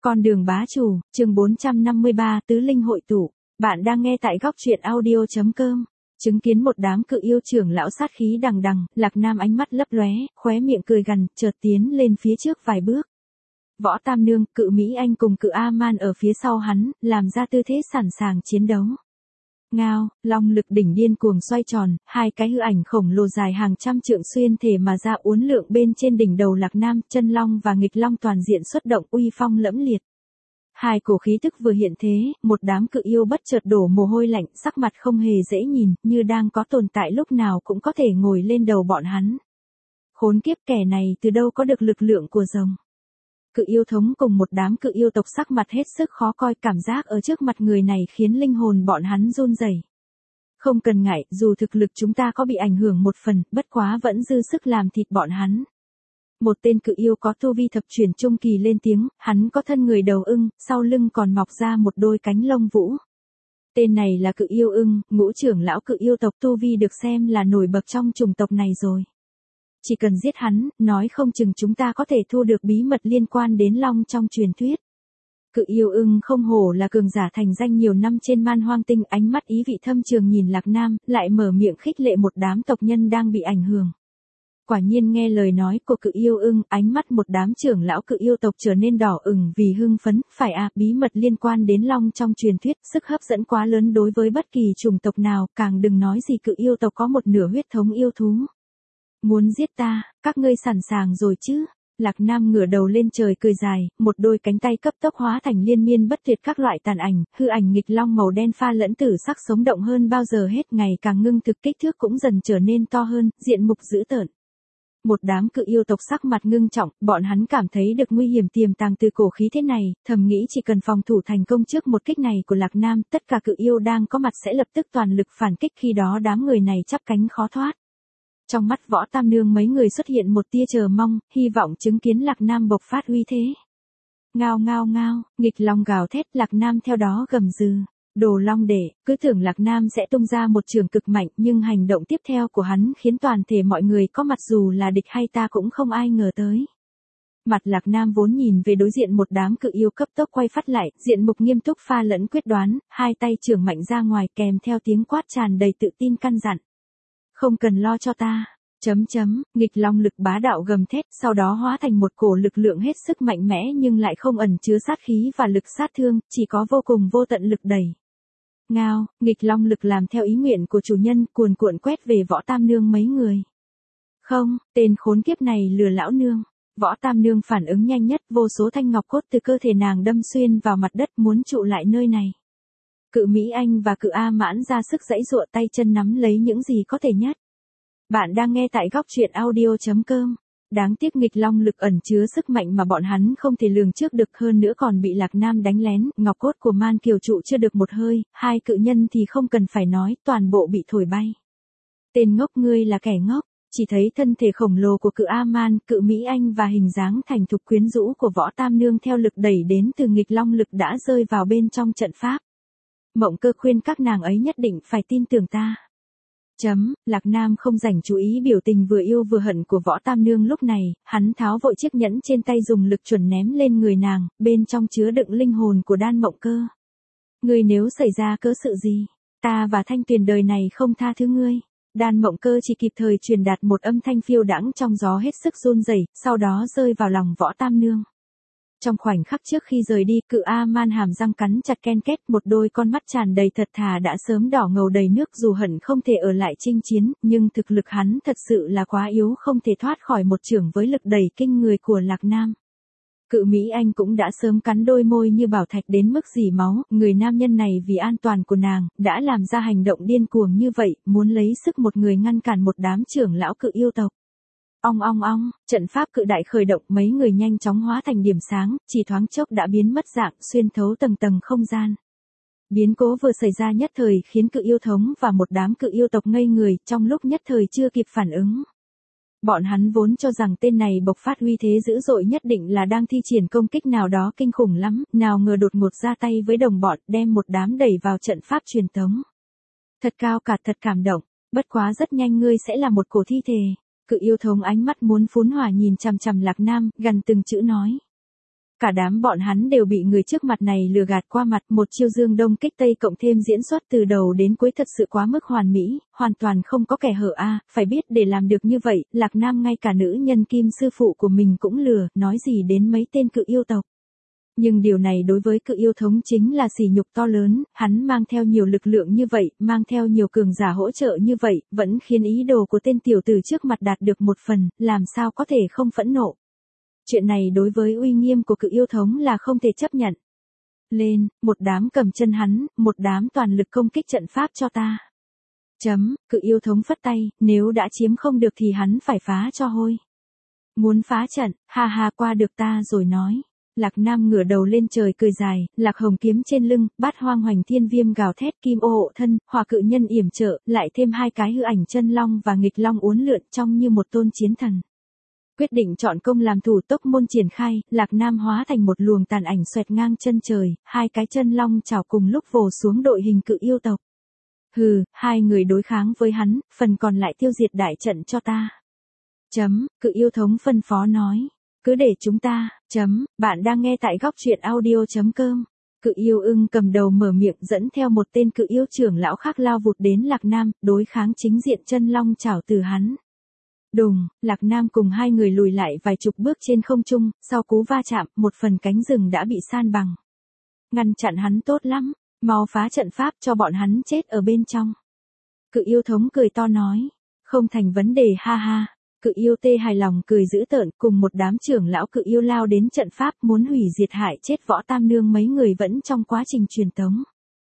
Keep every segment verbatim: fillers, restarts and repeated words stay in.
Con đường bá chủ, chương bốn trăm năm mươi ba, tứ linh hội tụ. Bạn đang nghe tại góc truyện audio chấm com. Chứng kiến một đám cự yêu trưởng lão sát khí đằng đằng, Lạc Nam ánh mắt lấp lóe, khóe miệng cười gằn, chợt tiến lên phía trước vài bước. Võ Tam Nương, cự Mỹ Anh cùng cự A-man ở phía sau hắn, làm ra tư thế sẵn sàng chiến đấu. Ngao, long lực đỉnh điên cuồng xoay tròn, hai cái hư ảnh khổng lồ dài hàng trăm trượng xuyên thể mà ra uốn lượn bên trên đỉnh đầu Lạc Nam, chân long và nghịch long toàn diện xuất động uy phong lẫm liệt. Hai cổ khí tức vừa hiện thế, một đám cự yêu bất chợt đổ mồ hôi lạnh, sắc mặt không hề dễ nhìn, như đang có tồn tại lúc nào cũng có thể ngồi lên đầu bọn hắn. Khốn kiếp, kẻ này từ đâu có được lực lượng của rồng. Cự yêu thống cùng một đám cự yêu tộc sắc mặt hết sức khó coi, cảm giác ở trước mặt người này khiến linh hồn bọn hắn run rẩy. Không cần ngại, dù thực lực chúng ta có bị ảnh hưởng một phần, bất quá vẫn dư sức làm thịt bọn hắn. Một tên cự yêu có tu vi thập chuyển trung kỳ lên tiếng, hắn có thân người đầu ưng, sau lưng còn mọc ra một đôi cánh lông vũ. Tên này là cự yêu ưng, ngũ trưởng lão cự yêu tộc, tu vi được xem là nổi bật trong chủng tộc này rồi. Chỉ cần giết hắn, nói không chừng chúng ta có thể thu được bí mật liên quan đến long trong truyền thuyết. Cự yêu ưng không hổ là cường giả thành danh nhiều năm trên man hoang tinh, ánh mắt ý vị thâm trường nhìn Lạc Nam, lại mở miệng khích lệ một đám tộc nhân đang bị ảnh hưởng. Quả nhiên nghe lời nói của cự yêu ưng, ánh mắt một đám trưởng lão cự yêu tộc trở nên đỏ ửng vì hưng phấn, phải à, bí mật liên quan đến long trong truyền thuyết, sức hấp dẫn quá lớn đối với bất kỳ chủng tộc nào, càng đừng nói gì cự yêu tộc có một nửa huyết thống yêu thú. Muốn giết ta, các ngươi sẵn sàng rồi chứ? Lạc Nam ngửa đầu lên trời cười dài, một đôi cánh tay cấp tốc hóa thành liên miên bất tuyệt các loại tàn ảnh, hư ảnh nghịch long màu đen pha lẫn tử sắc sống động hơn bao giờ hết, ngày càng ngưng thực, kích thước cũng dần trở nên to hơn, diện mục dữ tợn. Một đám cự yêu tộc sắc mặt ngưng trọng, bọn hắn cảm thấy được nguy hiểm tiềm tàng từ cổ khí thế này, thầm nghĩ chỉ cần phòng thủ thành công trước một kích này của Lạc Nam, tất cả cự yêu đang có mặt sẽ lập tức toàn lực phản kích, khi đó đám người này chắp cánh khó thoát. Trong mắt Võ Tam Nương mấy người xuất hiện một tia chờ mong, hy vọng chứng kiến Lạc Nam bộc phát uy thế. Ngao ngao ngao, nghịch long gào thét, Lạc Nam theo đó gầm dừ. Đồ long đệ, cứ tưởng Lạc Nam sẽ tung ra một trường cực mạnh, nhưng hành động tiếp theo của hắn khiến toàn thể mọi người có mặt dù là địch hay ta cũng không ai ngờ tới. Mặt Lạc Nam vốn nhìn về đối diện một đám cự yêu cấp tốc quay phát lại, diện mục nghiêm túc pha lẫn quyết đoán, hai tay trưởng mạnh ra ngoài kèm theo tiếng quát tràn đầy tự tin căn dặn. Không cần lo cho ta, chấm chấm, nghịch long lực bá đạo gầm thét, sau đó hóa thành một cổ lực lượng hết sức mạnh mẽ nhưng lại không ẩn chứa sát khí và lực sát thương, chỉ có vô cùng vô tận lực đẩy. Ngao, nghịch long lực làm theo ý nguyện của chủ nhân, cuồn cuộn quét về Võ Tam Nương mấy người. Không, tên khốn kiếp này lừa lão nương. Võ Tam Nương phản ứng nhanh nhất, vô số thanh ngọc cốt từ cơ thể nàng đâm xuyên vào mặt đất muốn trụ lại nơi này. Cự Mỹ Anh và cự A Mãn ra sức giãy giụa, tay chân nắm lấy những gì có thể nhất. Bạn đang nghe tại góc truyện audio chấm com. Đáng tiếc nghịch long lực ẩn chứa sức mạnh mà bọn hắn không thể lường trước được, hơn nữa còn bị Lạc Nam đánh lén, ngọc cốt của man kiều trụ chưa được một hơi, hai cự nhân thì không cần phải nói, toàn bộ bị thổi bay. Tên ngốc, ngươi là kẻ ngốc, chỉ thấy thân thể khổng lồ của cự A-man, cự Mỹ Anh và hình dáng thành thục quyến rũ của Võ Tam Nương theo lực đẩy đến từ nghịch long lực đã rơi vào bên trong trận pháp. Mộng Cơ khuyên các nàng ấy nhất định phải tin tưởng ta. Chấm, Lạc Nam không rảnh chú ý biểu tình vừa yêu vừa hận của Võ Tam Nương lúc này, hắn tháo vội chiếc nhẫn trên tay dùng lực chuẩn ném lên người nàng, bên trong chứa đựng linh hồn của Đan Mộng Cơ. Ngươi nếu xảy ra cớ sự gì, ta và Thanh Tuyền đời này không tha thứ ngươi. Đan Mộng Cơ chỉ kịp thời truyền đạt một âm thanh phiêu đãng trong gió hết sức run rẩy, sau đó rơi vào lòng Võ Tam Nương. Trong khoảnh khắc trước khi rời đi, cự A-man hàm răng cắn chặt ken két, một đôi con mắt tràn đầy thật thà đã sớm đỏ ngầu đầy nước, dù hận không thể ở lại chinh chiến, nhưng thực lực hắn thật sự là quá yếu, không thể thoát khỏi một chưởng với lực đẩy kinh người của Lạc Nam. Cự Mỹ Anh cũng đã sớm cắn đôi môi như bảo thạch đến mức rỉ máu, người nam nhân này vì an toàn của nàng, đã làm ra hành động điên cuồng như vậy, muốn lấy sức một người ngăn cản một đám trưởng lão cự yêu tộc. Ong ong ong, trận pháp cự đại khởi động, mấy người nhanh chóng hóa thành điểm sáng, chỉ thoáng chốc đã biến mất dạng, xuyên thấu tầng tầng không gian. Biến cố vừa xảy ra nhất thời khiến cự yêu thống và một đám cự yêu tộc ngây người, trong lúc nhất thời chưa kịp phản ứng. Bọn hắn vốn cho rằng tên này bộc phát uy thế dữ dội nhất định là đang thi triển công kích nào đó kinh khủng lắm, nào ngờ đột ngột ra tay với đồng bọn, đem một đám đẩy vào trận pháp truyền tống. Thật cao cả, thật cảm động, bất quá rất nhanh ngươi sẽ là một cổ thi thể. Cự yêu thống ánh mắt muốn phún hỏa nhìn chằm chằm Lạc Nam, gần từng chữ nói. Cả đám bọn hắn đều bị người trước mặt này lừa gạt qua mặt, một chiêu dương đông kích tây cộng thêm diễn xuất từ đầu đến cuối thật sự quá mức hoàn mỹ, hoàn toàn không có kẻ hở a, phải biết để làm được như vậy, Lạc Nam ngay cả nữ nhân Kim sư phụ của mình cũng lừa, nói gì đến mấy tên cự yêu tộc. Nhưng điều này đối với cự yêu thống chính là sỉ nhục to lớn, hắn mang theo nhiều lực lượng như vậy, mang theo nhiều cường giả hỗ trợ như vậy, vẫn khiến ý đồ của tên tiểu tử trước mặt đạt được một phần, làm sao có thể không phẫn nộ. Chuyện này đối với uy nghiêm của cự yêu thống là không thể chấp nhận. Lên, một đám cầm chân hắn, một đám toàn lực công kích trận pháp cho ta. Chấm, cự yêu thống phất tay, nếu đã chiếm không được thì hắn phải phá cho hôi. Muốn phá trận, ha ha qua được ta rồi nói. Lạc Nam ngửa đầu lên trời cười dài, lạc hồng kiếm trên lưng, bát hoang hoành thiên viêm gào thét, kim ô hộ thân, hỏa cự nhân yểm trợ, lại thêm hai cái hư ảnh chân long và nghịch long uốn lượn trông như một tôn chiến thần. Quyết định chọn công làm thủ tốc môn triển khai, Lạc Nam hóa thành một luồng tàn ảnh xoẹt ngang chân trời, hai cái chân long chảo cùng lúc vồ xuống đội hình cự yêu tộc. Hừ, hai người đối kháng với hắn, phần còn lại tiêu diệt đại trận cho ta. Chấm, cự yêu thống phân phó nói. Cứ để chúng ta, chấm, bạn đang nghe tại góc truyện audio.com. Cự yêu ưng cầm đầu mở miệng dẫn theo một tên cự yêu trưởng lão khác lao vụt đến Lạc Nam, đối kháng chính diện chân long chảo từ hắn. Đùng, Lạc Nam cùng hai người lùi lại vài chục bước trên không trung, sau cú va chạm, một phần cánh rừng đã bị san bằng. Ngăn chặn hắn tốt lắm, mau phá trận pháp cho bọn hắn chết ở bên trong. Cự yêu thống cười to nói, không thành vấn đề ha ha. Cự yêu tê hài lòng cười dữ tợn cùng một đám trưởng lão cự yêu lao đến trận pháp muốn hủy diệt hại chết võ tam nương mấy người vẫn trong quá trình truyền tống.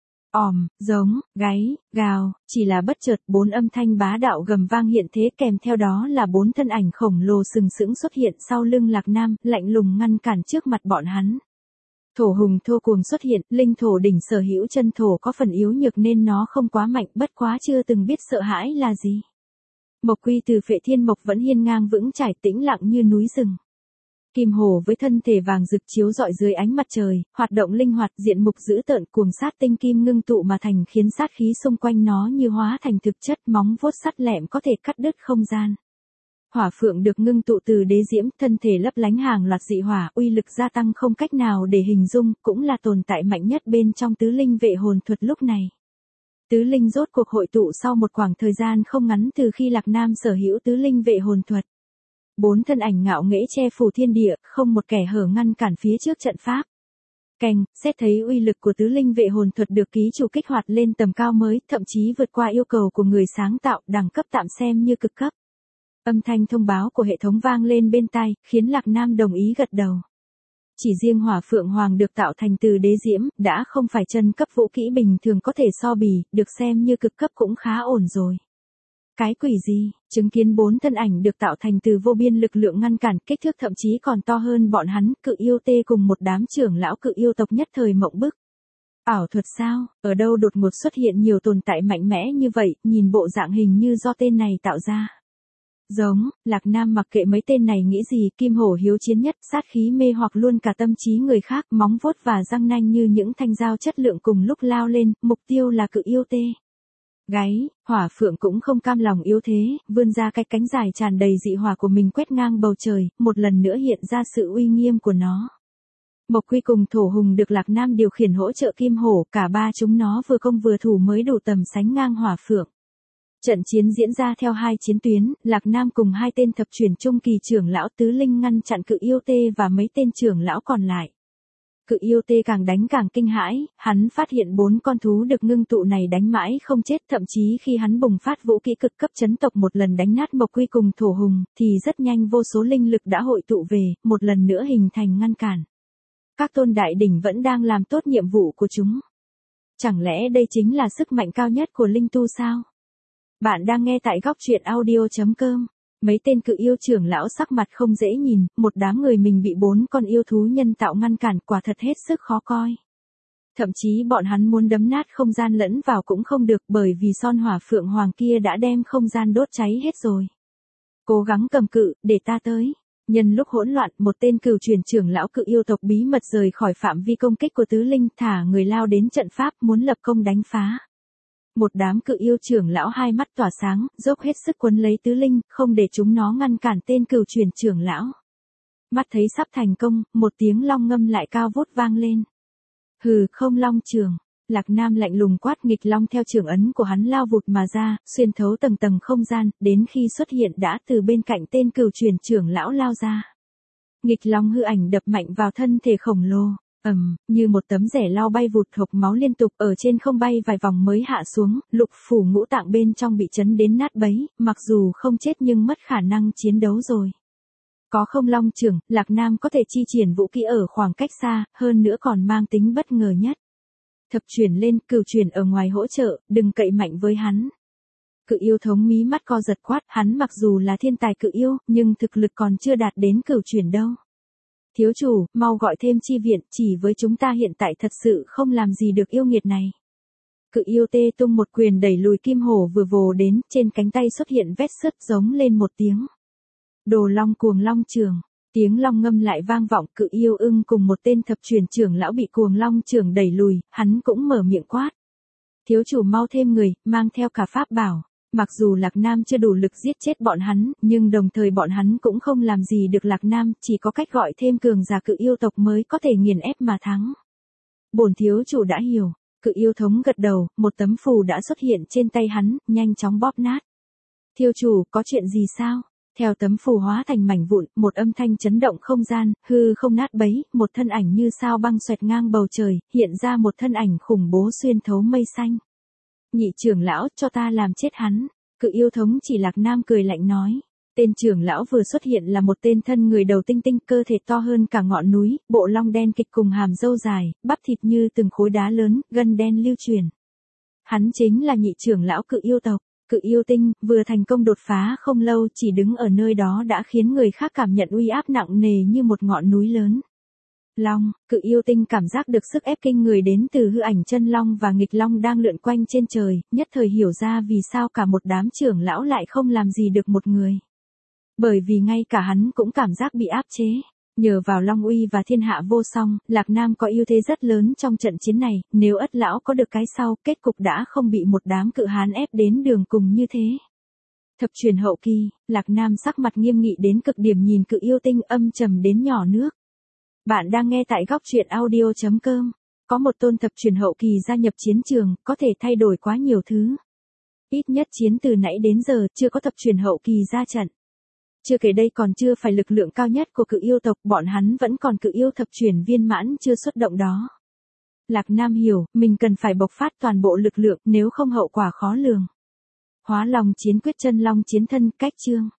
Òm, giống, gáy, gào, chỉ là bất chợt bốn âm thanh bá đạo gầm vang hiện thế kèm theo đó là bốn thân ảnh khổng lồ sừng sững xuất hiện sau lưng Lạc Nam, lạnh lùng ngăn cản trước mặt bọn hắn. Thổ hùng thô cuồng xuất hiện, linh thổ đỉnh sở hữu chân thổ có phần yếu nhược nên nó không quá mạnh, bất quá chưa từng biết sợ hãi là gì. Mộc Quy từ Phệ Thiên Mộc vẫn hiên ngang vững chãi tĩnh lặng như núi rừng. Kim Hổ với thân thể vàng rực chiếu rọi dưới ánh mặt trời, hoạt động linh hoạt, diện mục dữ tợn cuồng sát tinh kim ngưng tụ mà thành khiến sát khí xung quanh nó như hóa thành thực chất, móng vuốt sắt lẹm có thể cắt đứt không gian. Hỏa phượng được ngưng tụ từ đế diễm, thân thể lấp lánh hàng loạt dị hỏa, uy lực gia tăng không cách nào để hình dung, cũng là tồn tại mạnh nhất bên trong tứ linh vệ hồn thuật lúc này. Tứ linh rốt cuộc hội tụ sau một khoảng thời gian không ngắn từ khi Lạc Nam sở hữu tứ linh vệ hồn thuật. Bốn thân ảnh ngạo nghễ che phủ thiên địa, không một kẻ hở ngăn cản phía trước trận pháp. Cành, xét thấy uy lực của tứ linh vệ hồn thuật được ký chủ kích hoạt lên tầm cao mới, thậm chí vượt qua yêu cầu của người sáng tạo, đẳng cấp tạm xem như cực cấp. Âm thanh thông báo của hệ thống vang lên bên tai, khiến Lạc Nam đồng ý gật đầu. Chỉ riêng hỏa phượng hoàng được tạo thành từ đế diễm, đã không phải chân cấp vũ kỹ bình thường có thể so bì, được xem như cực cấp cũng khá ổn rồi. Cái quỷ gì, chứng kiến bốn thân ảnh được tạo thành từ vô biên lực lượng ngăn cản, kích thước thậm chí còn to hơn bọn hắn, cự yêu tê cùng một đám trưởng lão cự yêu tộc nhất thời mộng bức. Ảo thuật sao, ở đâu đột ngột xuất hiện nhiều tồn tại mạnh mẽ như vậy, nhìn bộ dạng hình như do tên này tạo ra. Giống, Lạc Nam mặc kệ mấy tên này nghĩ gì, kim hổ hiếu chiến nhất, sát khí mê hoặc luôn cả tâm trí người khác, móng vuốt và răng nanh như những thanh dao chất lượng cùng lúc lao lên, mục tiêu là cự yêu tê. Gáy, hỏa phượng cũng không cam lòng yếu thế, vươn ra cái cánh dài tràn đầy dị hỏa của mình quét ngang bầu trời, một lần nữa hiện ra sự uy nghiêm của nó. Mộc Quy cùng thổ hùng được Lạc Nam điều khiển hỗ trợ kim hổ, cả ba chúng nó vừa công vừa thủ mới đủ tầm sánh ngang hỏa phượng. Trận chiến diễn ra theo hai chiến tuyến, Lạc Nam cùng hai tên thập truyền trung kỳ trưởng lão tứ linh ngăn chặn cự yêu tê và mấy tên trưởng lão còn lại. Cự yêu tê càng đánh càng kinh hãi, hắn phát hiện bốn con thú được ngưng tụ này đánh mãi không chết, thậm chí khi hắn bùng phát vũ kỹ cực cấp chấn tộc một lần đánh nát Mộc Quy cùng thổ hùng, thì rất nhanh vô số linh lực đã hội tụ về, một lần nữa hình thành ngăn cản. Các tôn đại đỉnh vẫn đang làm tốt nhiệm vụ của chúng. Chẳng lẽ đây chính là sức mạnh cao nhất của linh tu sao? Bạn đang nghe tại góc truyện audio.com. Mấy tên cự yêu trưởng lão sắc mặt không dễ nhìn, một đám người mình bị bốn con yêu thú nhân tạo ngăn cản, quả thật hết sức khó coi. Thậm chí bọn hắn muốn đấm nát không gian lẫn vào cũng không được, bởi vì son hỏa phượng hoàng kia đã đem không gian đốt cháy hết rồi. Cố gắng cầm cự, để ta tới. Nhân lúc hỗn loạn, một tên cửu truyền trưởng lão cự yêu tộc bí mật rời khỏi phạm vi công kích của tứ linh, thả người lao đến trận pháp muốn lập công đánh phá. Một đám cự yêu trưởng lão hai mắt tỏa sáng, dốc hết sức quấn lấy tứ linh, không để chúng nó ngăn cản tên cửu truyền trưởng lão. Mắt thấy sắp thành công, một tiếng long ngâm lại cao vút vang lên. Hừ, không long trường. Lạc Nam lạnh lùng quát, nghịch long theo trường ấn của hắn lao vụt mà ra, xuyên thấu tầng tầng không gian, đến khi xuất hiện đã từ bên cạnh tên cửu truyền trưởng lão lao ra. Nghịch long hư ảnh đập mạnh vào thân thể khổng lồ, ầm, như một tấm rẻ lau bay vụt, hộc máu liên tục ở trên không bay vài vòng mới hạ xuống, lục phủ ngũ tạng bên trong bị chấn đến nát bấy, mặc dù không chết nhưng mất khả năng chiến đấu rồi. Có không long trưởng, Lạc Nam có thể chi triển vũ kỹ ở khoảng cách xa, hơn nữa còn mang tính bất ngờ nhất. Thập chuyển lên, cửu chuyển ở ngoài hỗ trợ, đừng cậy mạnh với hắn. Cự yêu thống mí mắt co giật quát, hắn mặc dù là thiên tài cự yêu, nhưng thực lực còn chưa đạt đến cửu chuyển đâu. Thiếu chủ, mau gọi thêm chi viện, chỉ với chúng ta hiện tại thật sự không làm gì được yêu nghiệt này. Cự yêu tê tung một quyền đẩy lùi kim hổ vừa vồ đến, trên cánh tay xuất hiện vết sứt, giống lên một tiếng. Đồ long cuồng long trường. Tiếng long ngâm lại vang vọng, cự yêu ưng cùng một tên thập truyền trưởng lão bị cuồng long trưởng đẩy lùi, hắn cũng mở miệng quát. Thiếu chủ mau thêm người, mang theo cả pháp bảo. Mặc dù Lạc Nam chưa đủ lực giết chết bọn hắn, nhưng đồng thời bọn hắn cũng không làm gì được Lạc Nam, chỉ có cách gọi thêm cường giả cự yêu tộc mới có thể nghiền ép mà thắng. Bổn thiếu chủ đã hiểu, cự yêu thống gật đầu, một tấm phù đã xuất hiện trên tay hắn, nhanh chóng bóp nát. Thiếu chủ, có chuyện gì sao? Theo tấm phù hóa thành mảnh vụn, một âm thanh chấn động không gian, hư không nát bấy, một thân ảnh như sao băng xoẹt ngang bầu trời, hiện ra một thân ảnh khủng bố xuyên thấu mây xanh. Nhị trưởng lão, cho ta làm chết hắn. Cự yêu thống chỉ Lạc Nam cười lạnh nói. Tên trưởng lão vừa xuất hiện là một tên thân người đầu tinh tinh, cơ thể to hơn cả ngọn núi, bộ long đen kịch cùng hàm râu dài, bắp thịt như từng khối đá lớn, gân đen lưu truyền. Hắn chính là nhị trưởng lão cự yêu tộc. Cự yêu tinh, vừa thành công đột phá không lâu, chỉ đứng ở nơi đó đã khiến người khác cảm nhận uy áp nặng nề như một ngọn núi lớn. Long, cự yêu tinh cảm giác được sức ép kinh người đến từ hư ảnh chân long và nghịch long đang lượn quanh trên trời, nhất thời hiểu ra vì sao cả một đám trưởng lão lại không làm gì được một người. Bởi vì ngay cả hắn cũng cảm giác bị áp chế. Nhờ vào long uy và thiên hạ vô song, Lạc Nam có ưu thế rất lớn trong trận chiến này, nếu ất lão có được cái sau, kết cục đã không bị một đám cự hán ép đến đường cùng như thế. Thập truyền hậu kỳ, Lạc Nam sắc mặt nghiêm nghị đến cực điểm, nhìn cự yêu tinh âm trầm đến nhỏ nước. Bạn đang nghe tại góc truyện audio chấm com. Có một tôn thập truyền hậu kỳ gia nhập chiến trường, có thể thay đổi quá nhiều thứ. Ít nhất chiến từ nãy đến giờ, chưa có thập truyền hậu kỳ ra trận. Chưa kể đây còn chưa phải lực lượng cao nhất của cự yêu tộc, bọn hắn vẫn còn cự yêu thập truyền viên mãn chưa xuất động đó. Lạc Nam hiểu, mình cần phải bộc phát toàn bộ lực lượng, nếu không hậu quả khó lường. Hóa long chiến quyết chân long chiến thân, cách chương.